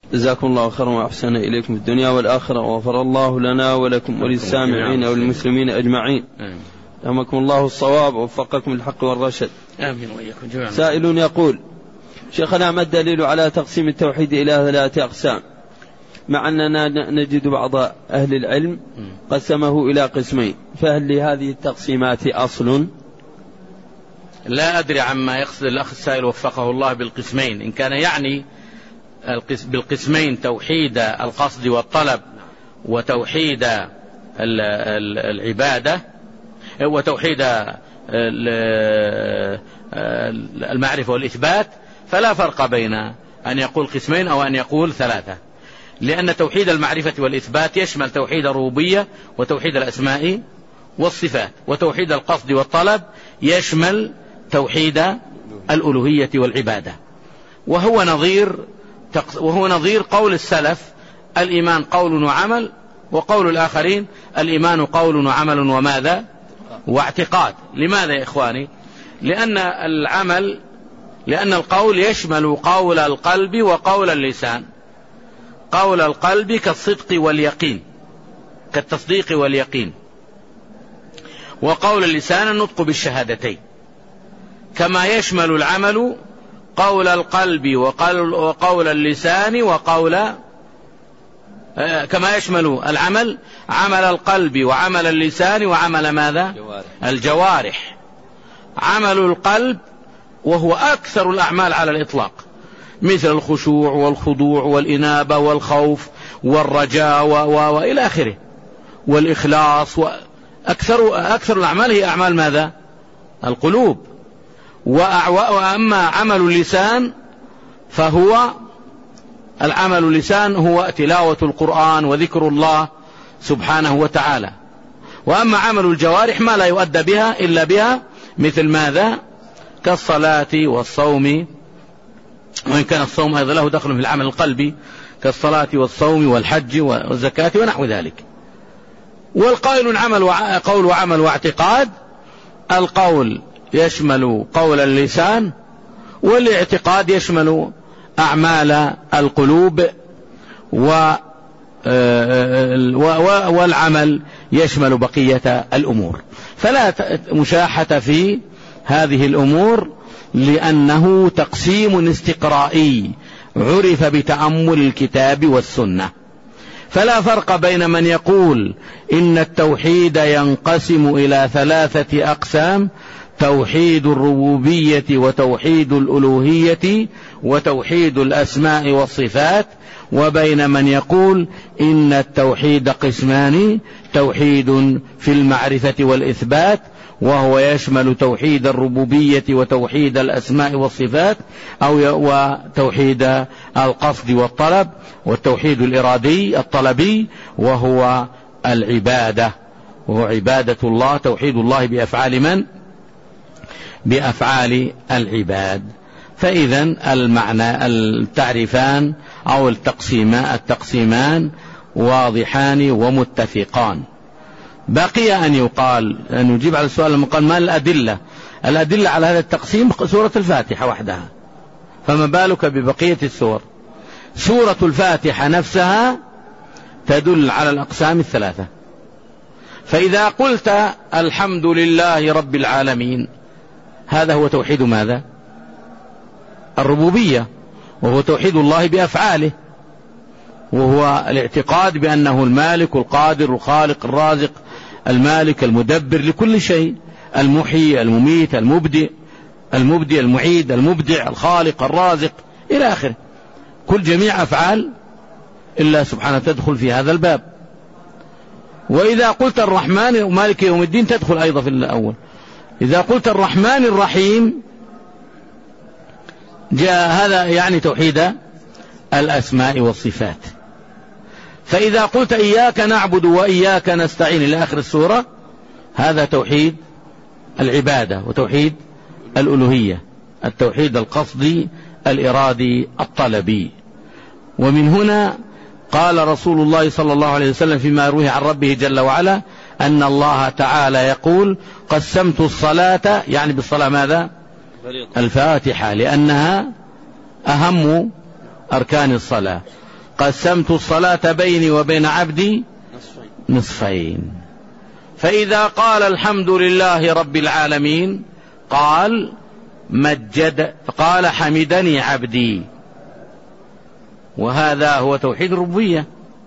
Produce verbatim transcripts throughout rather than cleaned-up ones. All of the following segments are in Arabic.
جزاكم الله خيرا وأحسن إليكم في الدنيا والآخرة، وغفر الله لنا ولكم وللسامعين والمسلمين أجمعين. أمكم الله الصواب ووفقكم الحق والرشد. آمين وإياكم جميعا. سائل يقول: شيخنا، ما الدليل على تقسيم التوحيد إلى ثلاثة أقسام، مع أننا نجد بعض أهل العلم قسمه إلى قسمين، فهل لهذه التقسيمات أصل؟ لا أدري عما يقصد الأخ السائل وفقه الله بالقسمين، إن كان يعني بالقسمين توحيد القصد والطلب وتوحيد العبادة وتوحيد المعرفة والإثبات، فلا فرق بين أن يقول قسمين أو أن يقول ثلاثة، لأن توحيد المعرفة والإثبات يشمل توحيد الربوبية وتوحيد الأسماء والصفات، وتوحيد القصد والطلب يشمل توحيد الألوهية والعبادة. وهو نظير وهو نظير قول السلف: الإيمان قول وعمل، وقول الآخرين: الإيمان قول وعمل وماذا؟ واعتقاد. لماذا يا إخواني؟ لأن العمل لأن القول يشمل قول القلب وقول اللسان. قول القلب كالصدق واليقين، كالتصديق واليقين، وقول اللسان النطق بالشهادتين. كما يشمل العمل قول القلب وقول اللسان وقول كما يشمل العمل عمل القلب وعمل اللسان وعمل ماذا؟ الجوارح. عمل القلب وهو أكثر الأعمال على الإطلاق، مثل الخشوع والخضوع والإنابة والخوف والرجاء وإلى آخره، والإخلاص، وأكثر أكثر الأعمال هي أعمال ماذا؟ القلوب. وأما عمل اللسان فهو العمل اللسان هو تلاوة القرآن وذكر الله سبحانه وتعالى. وأما عمل الجوارح ما لا يؤدى بها إلا بها، مثل ماذا؟ كالصلاة والصوم، وإن كان الصوم أيضا له دخل في العمل القلبي، كالصلاة والصوم والحج والزكاة ونحو ذلك. والقائل عمل قول وعمل واعتقاد. القول يشمل قول اللسان، والاعتقاد يشمل أعمال القلوب، والعمل يشمل بقية الأمور. فلا مشاحة في هذه الأمور، لأنه تقسيم استقرائي عرف بتأمل الكتاب والسنة. فلا فرق بين من يقول إن التوحيد ينقسم إلى ثلاثة أقسام: توحيد الربوبية وتوحيد الألوهية وتوحيد الأسماء والصفات، وبين من يقول إن التوحيد قسمان: توحيد في المعرفة والإثبات وهو يشمل توحيد الربوبية وتوحيد الأسماء والصفات، أو وتوحيد القصد والطلب، والتوحيد الإرادي الطلبي وهو العبادة، وهو عبادة الله، توحيد الله بأفعال من؟ بأفعال العباد. فإذا المعنى التعريفان أو التقسيمان التقسيمان واضحان ومتفقان. بقي أن يقال أن يجيب على السؤال المقال: ما الأدلة؟ الأدلة على هذا التقسيم سورة الفاتحة وحدها، فما بالك ببقية السور؟ سورة الفاتحة نفسها تدل على الأقسام الثلاثة. فإذا قلت الحمد لله رب العالمين، هذا هو توحيد ماذا؟ الربوبية، وهو توحيد الله بأفعاله، وهو الاعتقاد بأنه المالك القادر الخالق الرازق المالك المدبر لكل شيء، المحيي المميت المبدئ المبدئ المعيد المبدع الخالق الرازق إلى آخره. كل جميع أفعال إلا سبحانه تدخل في هذا الباب. وإذا قلت الرحمن ومالك يوم الدين تدخل أيضا في الأول. إذا قلت الرحمن الرحيم جاء هذا يعني توحيد الأسماء والصفات. فإذا قلت إياك نعبد وإياك نستعين إلى آخر السورة، هذا توحيد العبادة وتوحيد الألوهية، التوحيد القصدي الإرادي الطلبي. ومن هنا قال رسول الله صلى الله عليه وسلم فيما يرويه عن ربه جل وعلا أن الله تعالى يقول: قسمت الصلاة، يعني بالصلاة ماذا؟ الفاتحة، لأنها أهم أركان الصلاة. قسمت الصلاة بيني وبين عبدي نصفين. فإذا قال الحمد لله رب العالمين قال مجد قال حمدني عبدي، وهذا هو توحيد الربوبية،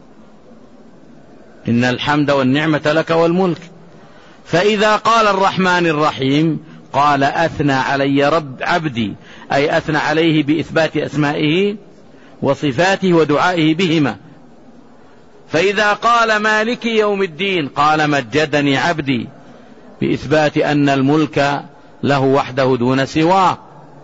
إن الحمد والنعمة لك والملك. فإذا قال الرحمن الرحيم قال أثنى علي رب عبدي، أي أثنى عليه بإثبات أسمائه وصفاته ودعائه بهما. فإذا قال مالك يوم الدين قال مجدني عبدي بإثبات أن الملك له وحده دون سواه.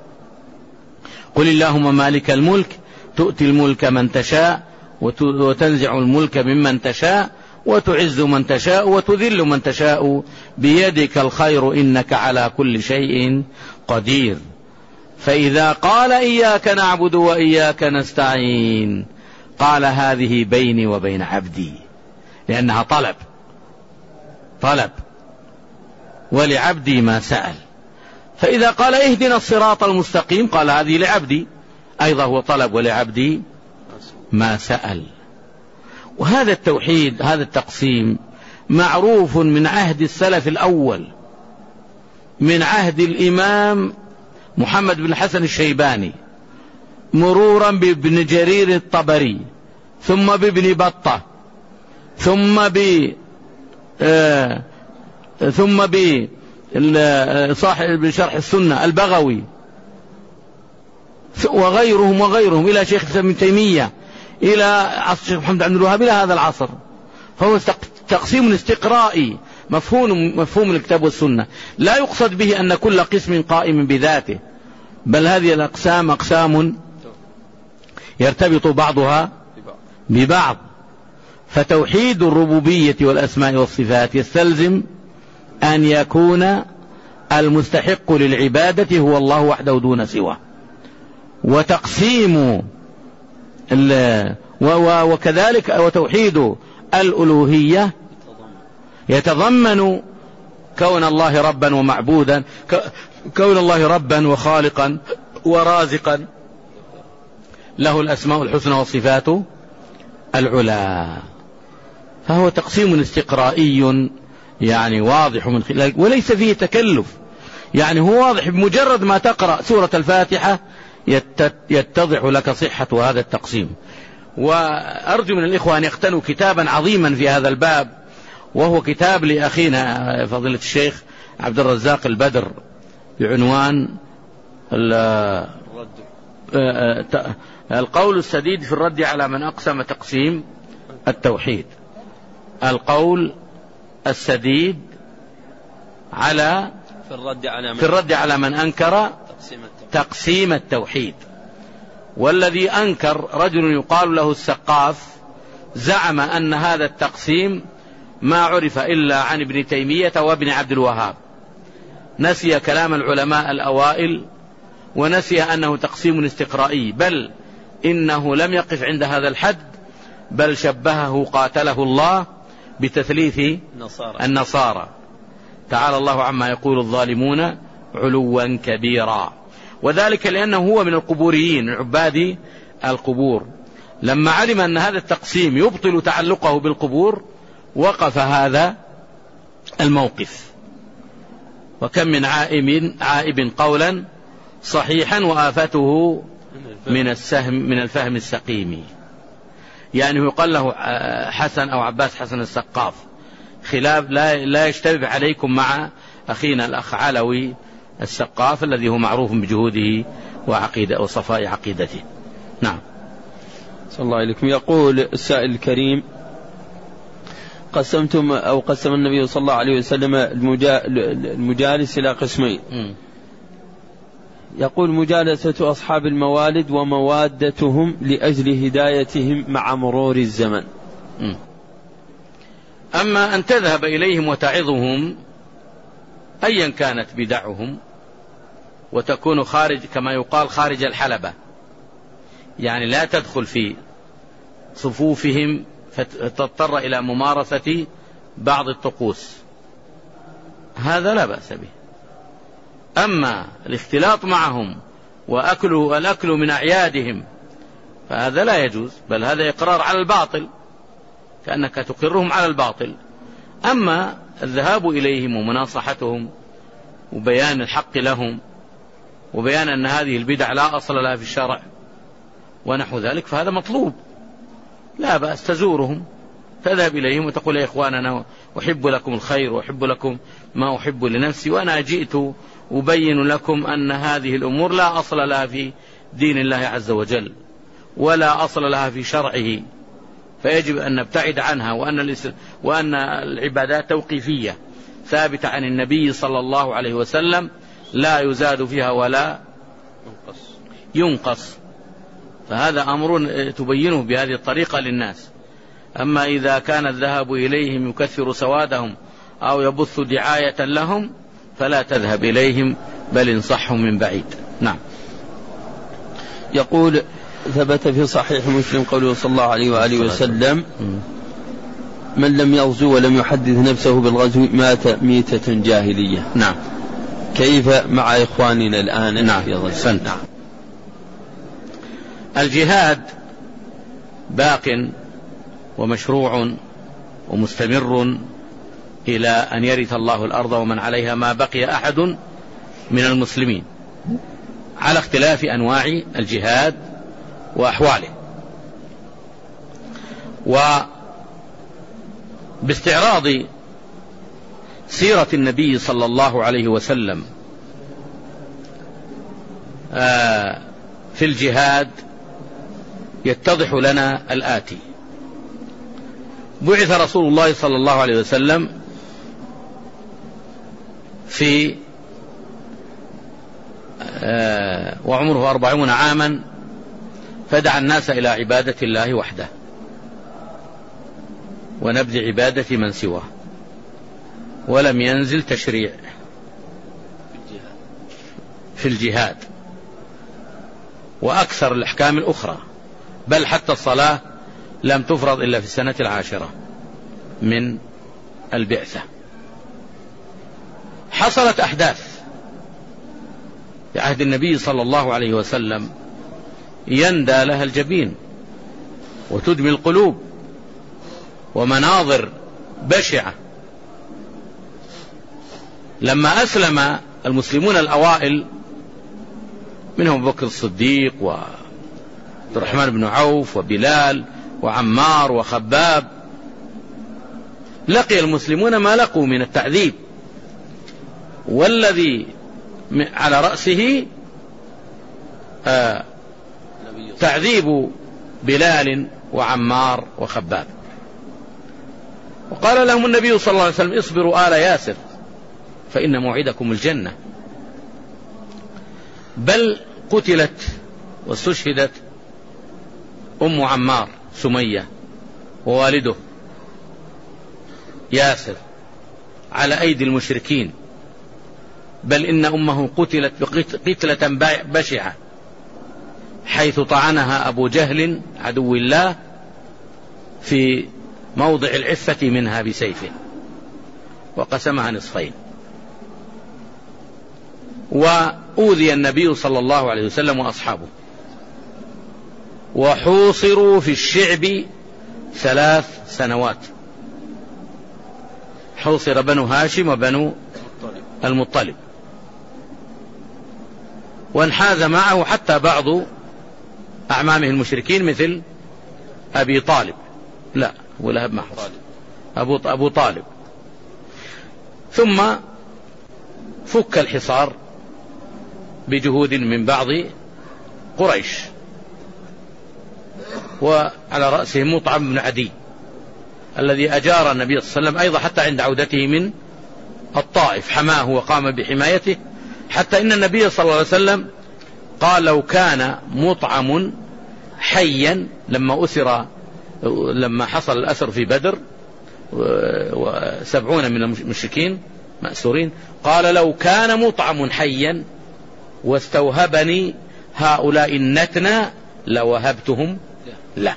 قل اللهم مالك الملك تؤتي الملك من تشاء وتنزع الملك ممن تشاء وتعز من تشاء وتذل من تشاء بيدك الخير إنك على كل شيء قدير. فإذا قال إياك نعبد وإياك نستعين قال هذه بيني وبين عبدي، لأنها طلب طلب ولعبدي ما سأل. فإذا قال اهدنا الصراط المستقيم قال هذه لعبدي، أيضا هو طلب ولعبدي ما سأل. وهذا التوحيد هذا التقسيم معروف من عهد السلف الأول، من عهد الإمام محمد بن الحسن الشيباني مرورا بابن جرير الطبري ثم بابن بطة ثم ب آه ثم ب صاحب شرح السنة البغوي وغيرهم وغيرهم إلى شيخ ابن تيمية إلى عصر الشيخ محمد عبد الوهاب إلى هذا العصر. فهو تقسيم استقرائي مفهوم مفهوم الكتاب والسنة، لا يقصد به أن كل قسم قائم بذاته، بل هذه الأقسام أقسام يرتبط بعضها ببعض. فتوحيد الربوبية والأسماء والصفات يستلزم أن يكون المستحق للعبادة هو الله وحده دون سواه. وتقسيم وكذلك وتوحيد الألوهية يتضمن كون الله ربا ومعبودا، كون الله ربا وخالقا ورازقا له الأسماء الحسنى والصفات العلى. فهو تقسيم استقرائي يعني واضح من خلال، وليس فيه تكلف، يعني هو واضح بمجرد ما تقرأ سورة الفاتحة يتضح لك صحة هذا التقسيم. وأرجو من الإخوة أن يقتنوا كتابا عظيما في هذا الباب، وهو كتاب لأخينا فضيلة الشيخ عبد الرزاق البدر بعنوان القول السديد في الرد على من أقسم تقسيم التوحيد. القول السديد على في الرد على من, في الرد على من أنكر تقسيم التوحيد. والذي أنكر رجل يقال له السقاف، زعم أن هذا التقسيم ما عرف إلا عن ابن تيمية وابن عبد الوهاب، نسي كلام العلماء الأوائل ونسي أنه تقسيم استقرائي، بل إنه لم يقف عند هذا الحد، بل شبهه قاتله الله بتثليث النصارى, النصارى. تعالى الله عما يقول الظالمون علوا كبيرا. وذلك لأنه هو من القبوريين من عباد القبور، لما علم أن هذا التقسيم يبطل تعلقه بالقبور وقف هذا الموقف. وكم من عائب عائب قولا صحيحا وآفته من السهم من الفهم السقيم. يعني يقال له حسن أو عباس حسن السقاف، خلاف لا, لا يشتبه عليكم مع أخينا الأخ علوي السقاف الذي هو معروف بجهوده وعقيدة وصفاء عقيدته. نعم. صلى الله عليكم. يقول السائل الكريم: قسمتم أو قسم النبي صلى الله عليه وسلم المجالس إلى قسمين. م. يقول: مجالسة أصحاب الموالد وموادتهم لأجل هدايتهم مع مرور الزمن. م. أما أن تذهب إليهم وتعظهم أيا كانت بدعهم وتكون خارج كما يقال خارج الحلبة، يعني لا تدخل في صفوفهم فتضطر إلى ممارسة بعض الطقوس، هذا لا بأس به. أما الاختلاط معهم وأكل الأكل من أعيادهم فهذا لا يجوز، بل هذا إقرار على الباطل، كأنك تقرهم على الباطل. أما الذهاب إليهم ومناصحتهم وبيان الحق لهم وبيان أن هذه البدع لا أصل لها في الشرع ونحو ذلك فهذا مطلوب، لا بأس تزورهم، تذهب إليهم وتقول يا إخواننا أحب لكم الخير وأحب لكم ما أحب لنفسي، وأنا جئت أبين لكم أن هذه الأمور لا أصل لها في دين الله عز وجل ولا أصل لها في شرعه، فيجب أن نبتعد عنها، وأن, وأن العبادات توقيفية ثابتة عن النبي صلى الله عليه وسلم لا يزاد فيها ولا ينقص. فهذا أمر تبينه بهذه الطريقة للناس. أما إذا كان الذهاب إليهم يكثر سوادهم أو يبث دعاية لهم فلا تذهب إليهم بل انصحهم من بعيد. نعم. يقول ثبت في صحيح مسلم قوله صلى الله عليه وآله وسلم من لم يغزو ولم يحدث نفسه بالغزو مات ميتة جاهلية. نعم. كيف مع إخواننا الآن؟ نعم. في غزو؟ نعم. الجهاد باق ومشروع ومستمر إلى أن يرث الله الأرض ومن عليها ما بقي أحد من المسلمين، على اختلاف أنواع الجهاد وأحواله. وباستعراض سيرة النبي صلى الله عليه وسلم في الجهاد يتضح لنا الآتي: بعث رسول الله صلى الله عليه وسلم في وعمره أربعون عاما فدعا الناس إلى عبادة الله وحده ونبذ عبادة من سواه، ولم ينزل تشريع في الجهاد وأكثر الأحكام الأخرى، بل حتى الصلاة لم تفرض إلا في السنة العاشرة من البعثة. حصلت أحداث في عهد النبي صلى الله عليه وسلم يندى لها الجبين وتدمي القلوب، ومناظر بشعة. لما أسلم المسلمون الأوائل منهم بكر الصديق وعبد الرحمن بن عوف وبلال وعمار وخباب، لقي المسلمون ما لقوا من التعذيب، والذي على رأسه آه تعذيب بلال وعمار وخباب. وقال لهم النبي صلى الله عليه وسلم: اصبروا آل ياسر فإن موعدكم الجنة. بل قتلت واستشهدت أم عمار سمية ووالده ياسر على أيدي المشركين، بل إن أمه قتلت قتلة بشعة حيث طعنها أبو جهل عدو الله في موضع العفة منها بسيفه وقسمها نصفين. وأوذي النبي صلى الله عليه وسلم وأصحابه، وحوصروا في الشعب ثلاث سنوات، حوصر بنو هاشم وبنو المطلب، وانحاز معه حتى بعض أعمامه المشركين مثل أبي طالب، لا أبو لهب معه أبو, أبو طالب. ثم فك الحصار بجهود من بعض قريش، وعلى رأسهم مطعم بن عدي الذي أجار النبي صلى الله عليه وسلم أيضا حتى عند عودته من الطائف، حماه وقام بحمايته، حتى إن النبي صلى الله عليه وسلم قال: لو كان مطعم حيا لما أسر لما حصل الأسر في بدر وسبعون من المشركين مأسورين، قال: لو كان مطعم حيا واستوهبني هؤلاء النتنا لوهبتهم لا.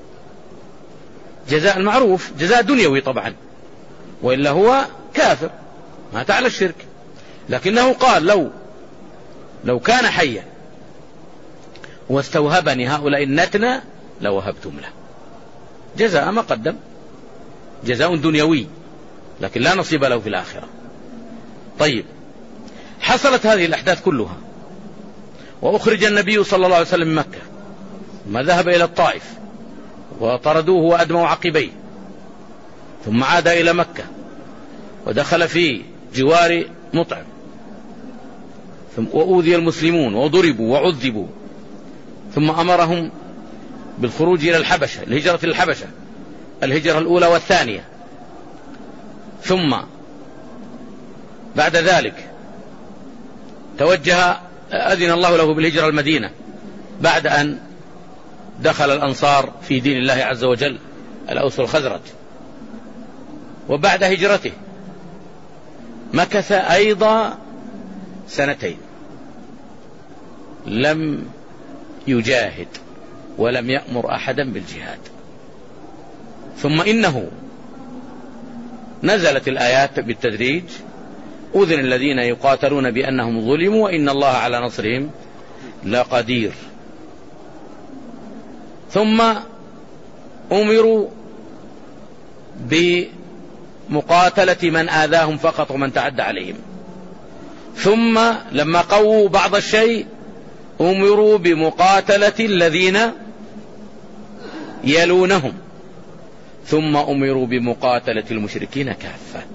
جزاء المعروف جزاء دنيوي طبعا، وإلا هو كافر مات على الشرك، لكنه قال: لو لو كان حيا واستوهبني هؤلاء النتنة لوهبتم له، جزاء ما قدم، جزاء دنيوي لكن لا نصيب له في الآخرة. طيب، حصلت هذه الأحداث كلها وأخرج النبي صلى الله عليه وسلم من مكة، ما ذهب إلى الطائف وطردوه وأدموا عقبيه، ثم عاد إلى مكة ودخل في جوار مطعم، وأوذي المسلمون وضربوا وعذبوا، ثم أمرهم بالخروج إلى الحبشة، الهجرة للحبشة، الهجرة الأولى والثانية. ثم بعد ذلك توجه، أذن الله له بالهجرة المدينة بعد أن دخل الأنصار في دين الله عز وجل، الأوس والخزرج. وبعد هجرته مكث أيضا سنتين لم يجاهد ولم يأمر أحدا بالجهاد. ثم إنه نزلت الآيات بالتدريج: أذن الذين يقاتلون بأنهم ظلموا وإن الله على نصرهم لقدير. ثم أمروا بمقاتلة من آذاهم فقط ومن تعدى عليهم. ثم لما قووا بعض الشيء أمروا بمقاتلة الذين يلونهم. ثم أمروا بمقاتلة المشركين كافة.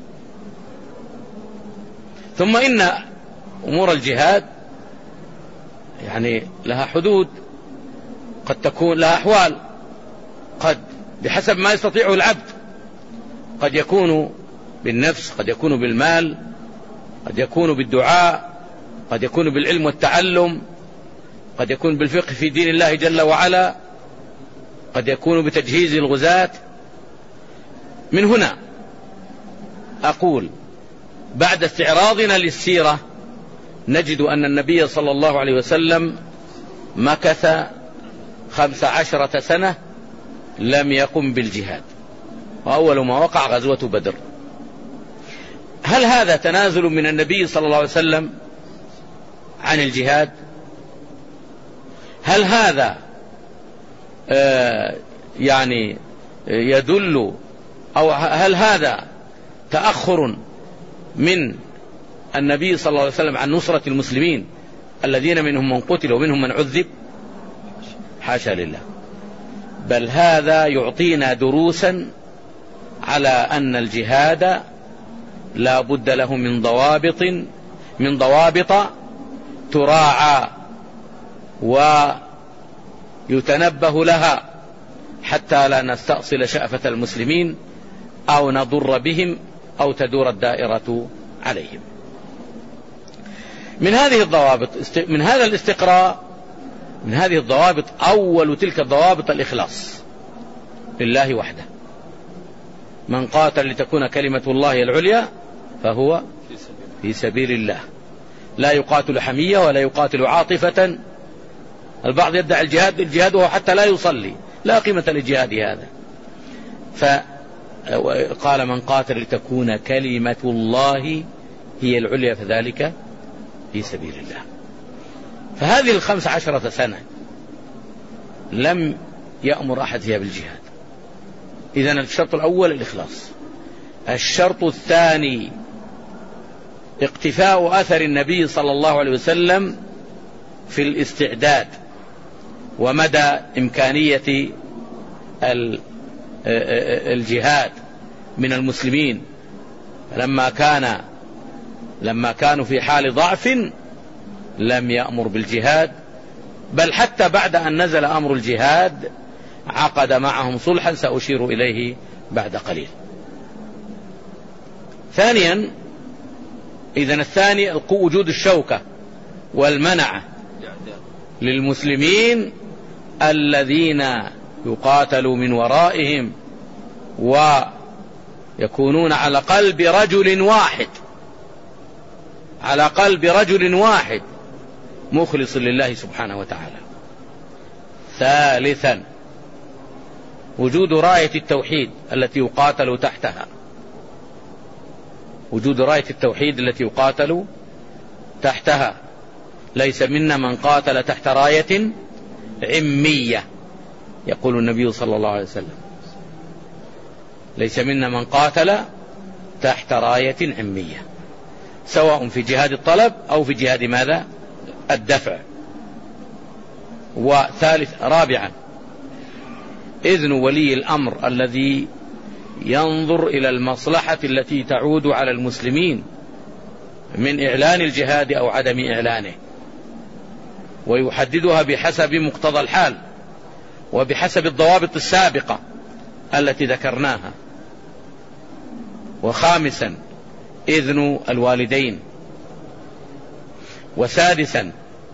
ثم إن أمور الجهاد يعني لها حدود، قد تكون لها أحوال، قد بحسب ما يستطيعه العبد، قد يكون بالنفس، قد يكون بالمال، قد يكون بالدعاء، قد يكون بالعلم والتعلم، قد يكون بالفقه في دين الله جل وعلا، قد يكون بتجهيز الغزاة. من هنا أقول بعد استعراضنا للسيرة نجد أن النبي صلى الله عليه وسلم مكث خمس عشرة سنة لم يقم بالجهاد، وأول ما وقع غزوة بدر. هل هذا تنازل من النبي صلى الله عليه وسلم عن الجهاد؟ هل هذا آه يعني يدل، أو هل هذا تأخر من النبي صلى الله عليه وسلم عن نصرة المسلمين الذين منهم من قتل ومنهم من عذب؟ حاشا لله، بل هذا يعطينا دروسا على أن الجهاد لا بد له من ضوابط من ضوابط تراعى ويتنبه لها حتى لا نستأصل شأفة المسلمين أو نضر بهم أو تدور الدائرة عليهم. من هذه الضوابط، من هذا الاستقراء، من هذه الضوابط، أول تلك الضوابط الإخلاص لله وحده. من قاتل لتكون كلمة الله العليا فهو في سبيل الله، لا يقاتل حمية ولا يقاتل عاطفة. البعض يدعي الجهاد الجهاد وهو حتى لا يصلي، لا قيمة للجهاد هذا. فقال من قاتل لتكون كلمة الله هي العليا فذلك في سبيل الله. فهذه الخمس عشرة سنة لم يأمر أحد فيها بالجهاد. إذن الشرط الأول الإخلاص. الشرط الثاني اقتفاء أثر النبي صلى الله عليه وسلم في الاستعداد ومدى إمكانية الجهاد من المسلمين. لما كان لما كانوا في حال ضعف لم يأمر بالجهاد، بل حتى بعد أن نزل أمر الجهاد عقد معهم صلحا سأشير إليه بعد قليل. ثانيا، إذن الثاني وجود الشوكة والمنعة للمسلمين الذين يقاتلوا من ورائهم ويكونون على قلب رجل واحد على قلب رجل واحد مخلص لله سبحانه وتعالى. ثالثا، وجود راية التوحيد التي يقاتل تحتها وجود راية التوحيد التي يقاتل تحتها. ليس منا من قاتل تحت راية عمية. يقول النبي صلى الله عليه وسلم: ليس منا من قاتل تحت راية عمية، سواء في جهاد الطلب أو في جهاد ماذا؟ الدفع. وثالث رابعا إذن ولي الأمر الذي ينظر إلى المصلحة التي تعود على المسلمين من إعلان الجهاد أو عدم إعلانه، ويحددها بحسب مقتضى الحال وبحسب الضوابط السابقة التي ذكرناها. وخامسا إذن الوالدين. وسادسا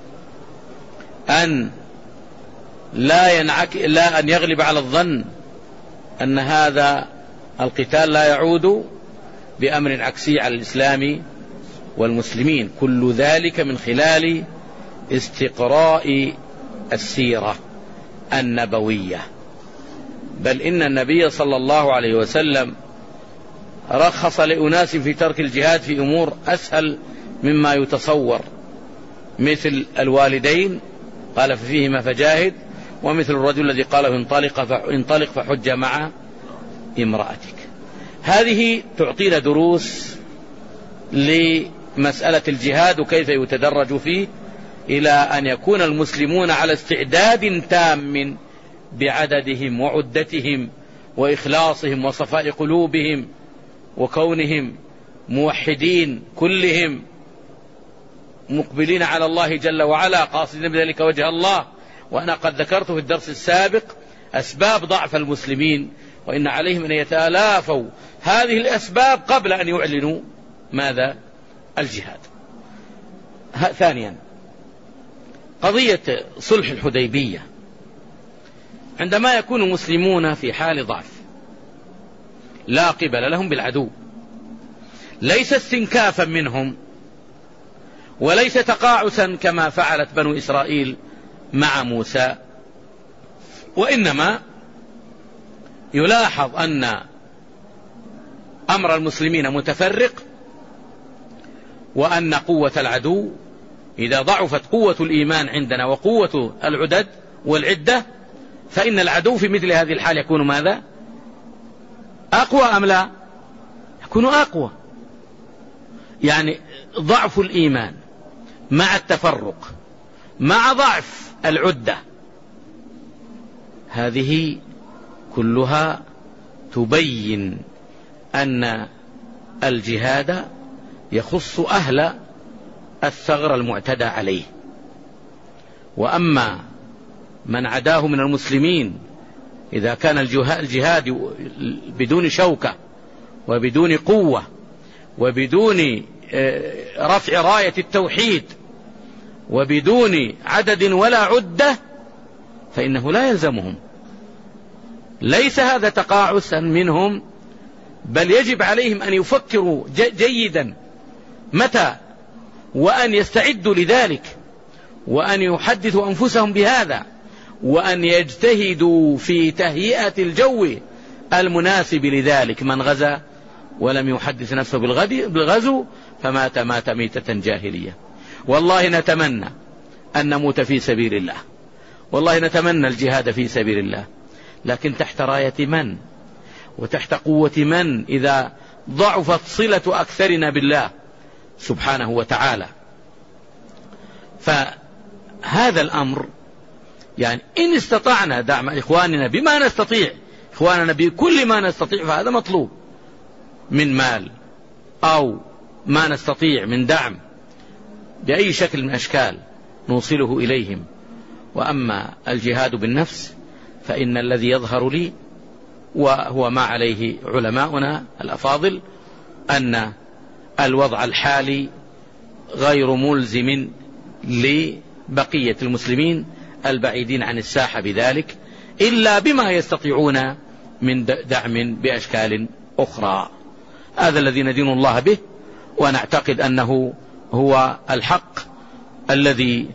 أن لا ينعك لا أن يغلب على الظن أن هذا القتال لا يعود بأمر عكسي على الإسلام والمسلمين. كل ذلك من خلال استقراء السيرة النبوية. بل إن النبي صلى الله عليه وسلم رخص لأناس في ترك الجهاد في أمور أسهل مما يتصور، مثل الوالدين قال ففيهما فجاهد، ومثل الرجل الذي قال انطلق فحج مع امرأتك. هذه تعطينا دروس لمسألة الجهاد وكيف يتدرج فيه إلى أن يكون المسلمون على استعداد تام بعددهم وعدتهم وإخلاصهم وصفاء قلوبهم وكونهم موحدين كلهم مقبلين على الله جل وعلا قاصدين بذلك وجه الله. وأنا قد ذكرت في الدرس السابق أسباب ضعف المسلمين، وإن عليهم أن يتلافوا هذه الأسباب قبل أن يعلنوا ماذا؟ الجهاد. ثانيا قضية صلح الحديبية. عندما يكون المسلمون في حال ضعف لا قبل لهم بالعدو، ليس استنكافا منهم وليس تقاعسا كما فعلت بنو إسرائيل مع موسى، وإنما يلاحظ أن أمر المسلمين متفرق، وأن قوة العدو إذا ضعفت قوة الإيمان عندنا وقوة العدد والعدة فإن العدو في مثل هذه الحال يكون ماذا؟ أقوى أم لا؟ يكون أقوى. يعني ضعف الإيمان مع التفرق مع ضعف العدة، هذه كلها تبين أن الجهاد يخص أهل الثغر المعتدى عليه. وأما من عداه من المسلمين إذا كان الجهاد بدون شوكة وبدون قوة وبدون رفع راية التوحيد وبدون عدد ولا عدة فإنه لا يلزمهم. ليس هذا تقاعسا منهم، بل يجب عليهم أن يفكروا جيدا متى وأن يستعدوا لذلك، وأن يحدثوا أنفسهم بهذا، وأن يجتهدوا في تهيئة الجو المناسب لذلك. من غزا ولم يحدث نفسه بالغزو فمات مات ميتة جاهلية. والله نتمنى أن نموت في سبيل الله، والله نتمنى الجهاد في سبيل الله، لكن تحت راية من وتحت قوة من إذا ضعفت صلة أكثرنا بالله سبحانه وتعالى. فهذا الأمر يعني إن استطعنا دعم إخواننا بما نستطيع، إخواننا بكل ما نستطيع، فهذا مطلوب من مال أو ما نستطيع من دعم بأي شكل من أشكال نوصله إليهم. وأما الجهاد بالنفس فإن الذي يظهر لي وهو ما عليه علماؤنا الأفاضل أن الوضع الحالي غير ملزم لبقية المسلمين البعيدين عن الساحة بذلك، إلا بما يستطيعون من دعم بأشكال أخرى. هذا الذي ندين الله به، ونعتقد أنه هو الحق الذي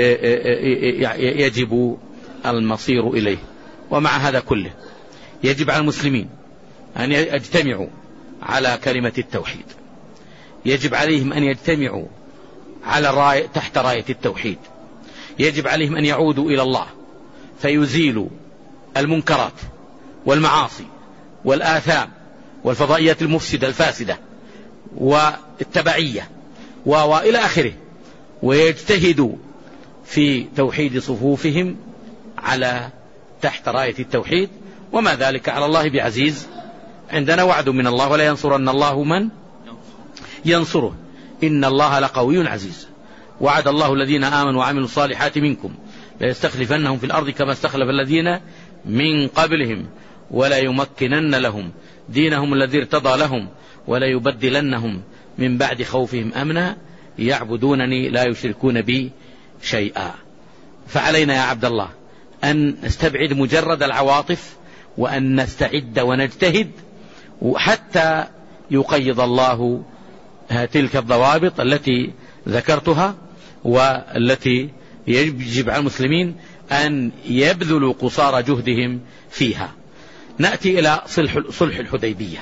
يجب المصير إليه. ومع هذا كله يجب على المسلمين أن يجتمعوا على كلمة التوحيد، يجب عليهم أن يجتمعوا على الراية تحت راية التوحيد، يجب عليهم أن يعودوا إلى الله فيزيل المنكرات والمعاصي والآثام والفضائيات المفسدة الفاسدة والتبعية وإلى آخره، ويجتهدوا في توحيد صفوفهم على تحت راية التوحيد، وما ذلك على الله بعزيز. عندنا وعد من الله: ولا ينصرن الله من ينصره إن الله لقوي عزيز. وعد الله الذين آمنوا وعملوا الصالحات منكم ليستخلفنهم في الأرض كما استخلف الذين من قبلهم ولا يمكنن لهم دينهم الذي ارتضى لهم ولا يبدلنهم من بعد خوفهم أمنا يعبدونني لا يشركون بي شيئا. فعلينا يا عبد الله أن نستبعد مجرد العواطف، وأن نستعد ونجتهد حتى يقيض الله تلك الضوابط التي ذكرتها، والتي يجب على المسلمين أن يبذلوا قصارى جهدهم فيها. نأتي إلى صلح الحديبية،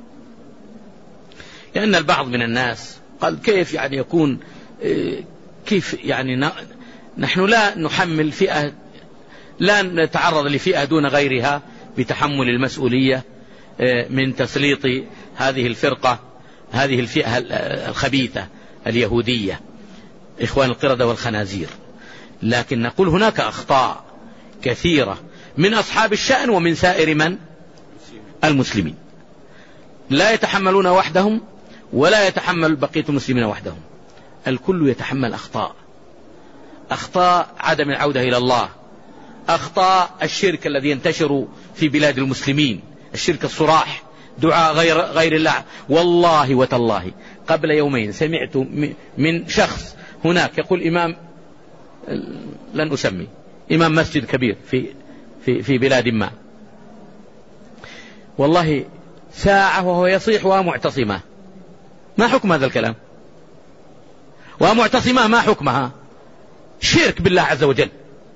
لأن البعض من الناس قال: كيف يعني يكون، كيف يعني نحن لا نحمل فئة، لا نتعرض لفئة دون غيرها بتحمل المسؤولية من تسليط هذه الفرقة، هذه الفئة الخبيثة اليهودية، إخوان القردة والخنازير. لكن نقول هناك أخطاء كثيرة من أصحاب الشأن ومن سائر من المسلمين، لا يتحملون وحدهم ولا يتحمل بقية المسلمين وحدهم، الكل يتحمل أخطاء، أخطاء عدم العودة إلى الله، أخطاء الشرك الذي ينتشر في بلاد المسلمين، الشرك الصراح، دعاء غير, غير الله. والله وتالله قبل يومين سمعت من شخص هناك يقول إمام، لن أسمي، إمام مسجد كبير في, في, في بلاد ما، والله ساعة وهو يصيح ومعتصمة. ما حكم هذا الكلام؟ ومعتصمة ما حكمها؟ شرك بالله عز وجل،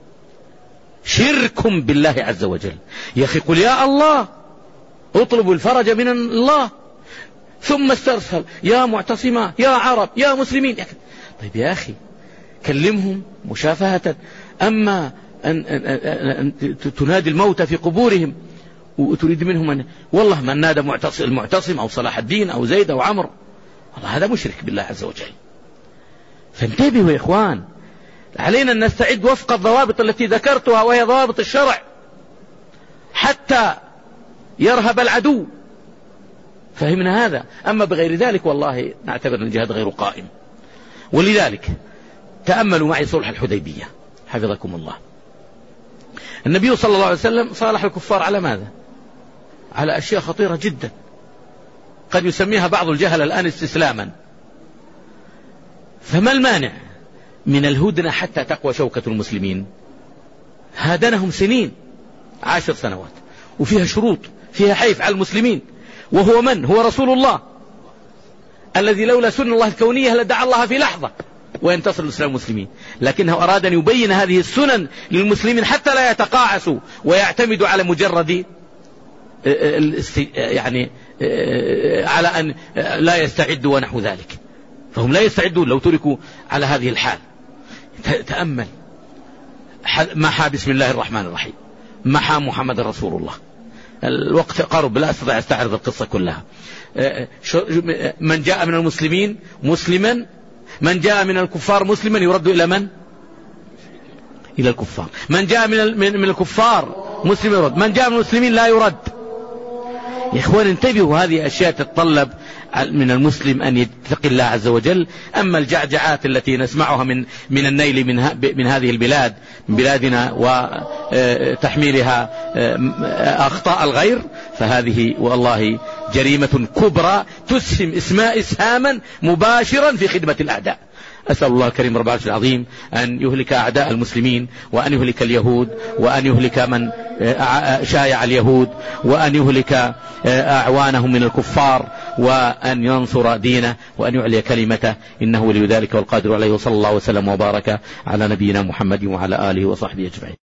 شرك بالله عز وجل. يا أخي قل يا الله، اطلبوا الفرج من الله، ثم استرسل يا معتصمة يا عرب يا مسلمين. طيب يا أخي كلمهم مشافهة، أما أن, أن, أن, أن تنادي الموتى في قبورهم وتريد منهم أن والله من نادى معتصم المعتصم أو صلاح الدين أو زيد أو عمرو، والله هذا مشرك بالله عز وجل. فانتبهوا يا إخوان، علينا أن نستعد وفق الضوابط التي ذكرتها، وهي ضوابط الشرع، حتى يرهب العدو. فهمنا هذا؟ أما بغير ذلك والله نعتبر أن الجهاد غير قائم. ولذلك تأملوا معي صلح الحديبية حفظكم الله. النبي صلى الله عليه وسلم صالح الكفار على ماذا؟ على أشياء خطيرة جدا قد يسميها بعض الجهل الآن استسلاما. فما المانع من الهدنة حتى تقوى شوكة المسلمين؟ هادنهم سنين، عشر سنوات، وفيها شروط، فيها حيف على المسلمين. وهو من؟ هو رسول الله الذي لولا سنة الله الكونية لدعا الله في لحظة وينتصر الإسلام المسلمين، لكنه أراد أن يبين هذه السنن للمسلمين حتى لا يتقاعسوا ويعتمدوا على مجرد يعني على أن لا يستعدوا ونحو ذلك. فهم لا يستعدون لو تركوا على هذه الحال. تأمل محا بسم الله الرحمن الرحيم، محا محمد رسول الله. الوقت قرب لا أستطيع أستعرض القصة كلها. من جاء من المسلمين مسلما، من جاء من الكفار مسلما يرد إلى من؟ إلى الكفار. من جاء من من الكفار مسلم يرد، من جاء من المسلمين لا يرد. يا إخوان انتبهوا، هذه أشياء تتطلب من المسلم أن يتقي الله عز وجل. أما الجعجعات التي نسمعها من من النيل من من هذه البلاد، من بلادنا، وتحميلها أخطاء الغير، فهذه والله جريمة كبرى تسهم اسماء إسهاما مباشرا في خدمة الأعداء. أسأل الله الكريم رب العرش العظيم أن يهلك أعداء المسلمين، وأن يهلك اليهود، وأن يهلك من شايع اليهود، وأن يهلك أعوانهم من الكفار، وأن ينصر دينه، وأن يعلي كلمته، إنه ولي ذلك والقادر عليه. وصلى الله وسلم وبارك على نبينا محمد وعلى آله وصحبه أجمعين.